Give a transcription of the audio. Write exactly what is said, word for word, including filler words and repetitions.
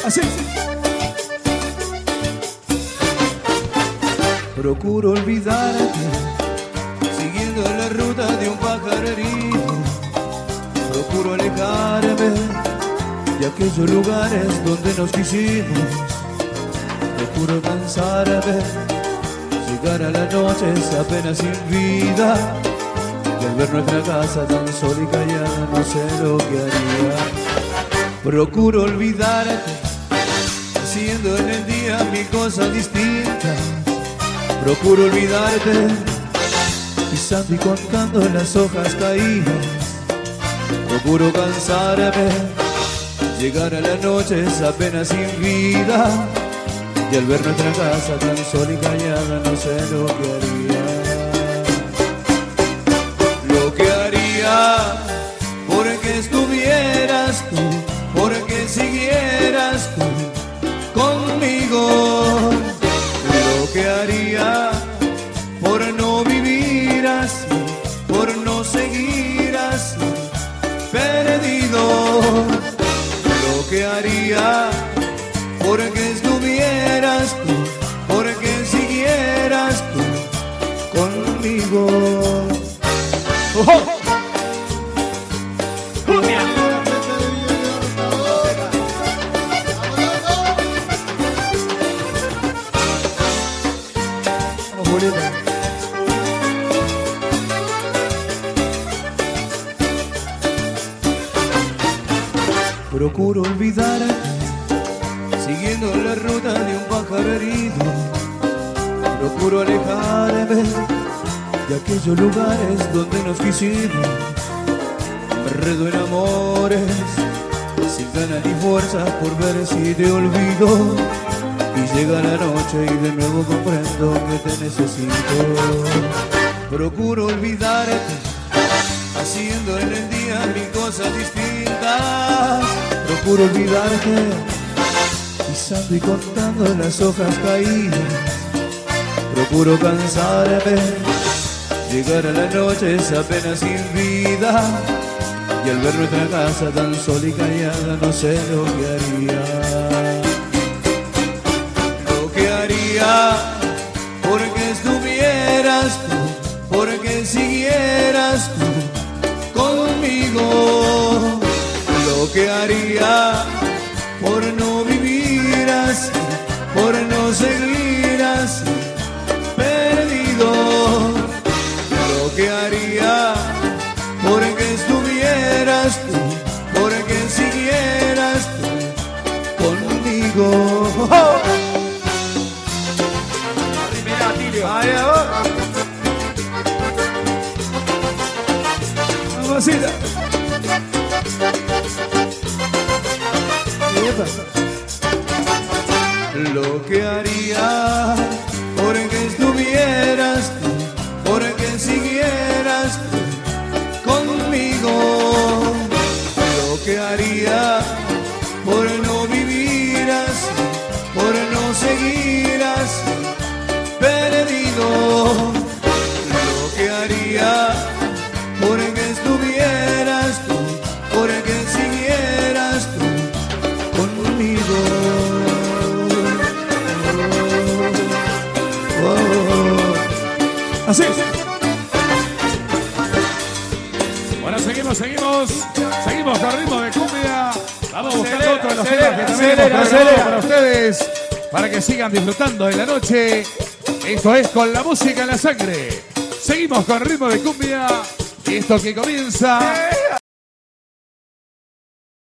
Así. Procuro olvidarte, siguiendo la ruta de un pájaro herido. Procuro alejarme de aquellos lugares donde nos quisimos. Procuro cansarme, llegar a la noche apenas sin vida. Y al ver nuestra casa tan sola y callada, no sé lo que haría. Procuro olvidarte, haciendo en el día mil cosas distintas. Procuro olvidarte, pisando y contando las hojas caídas. Procuro cansarme, llegar a la noche apenas sin vida. Y al ver nuestra casa tan sola y callada, no sé lo que haría. Lo que haría, porque estuvieras tú, porque siguieras tú conmigo. Lo que haría, por no vivir así, por no seguir así, perdido. Lo que haría, porque estuvieras tú, porque siguieras tú conmigo. ¡Oh! Procuro olvidarte, siguiendo la ruta de un pájaro herido. Procuro alejarme de aquellos lugares donde nos quisimos. Me enredo en amores, sin ganas ni fuerza por ver si te olvido. Y llega la noche y de nuevo comprendo que te necesito. Procuro olvidarte, haciendo en el día mil cosas distintas. Procuro olvidarte, pisando y contando las hojas caídas. Procuro cansarme, llegar a la noche apenas sin vida. Y al ver nuestra casa tan sola y callada, no sé lo que haría. Lo que haría, porque estuvieras tú, porque siguieras tú conmigo. Lo que haría, por no vivir así, por no seguir así, perdido. Lo que haría, porque estuvieras tú, porque siguieras tú conmigo. ¡Oh! ¡Ay, ahora! ¡Mamacita! Lo que haría, porque estuvieras tú, porque siguieras tú conmigo. Lo que haría, por no vivir así, por no seguir así, perdido. Lo que haría, porque estuvieras tú, porque siguieras tú conmigo. Oh, oh. Así. Bueno, seguimos, seguimos. Seguimos con ritmo de cumbia. Vamos buscando otro de los temas que también hemos preparado para ustedes, para que sigan disfrutando de la noche. Esto es Con la Música en la Sangre. Seguimos con ritmo de cumbia. Y esto que comienza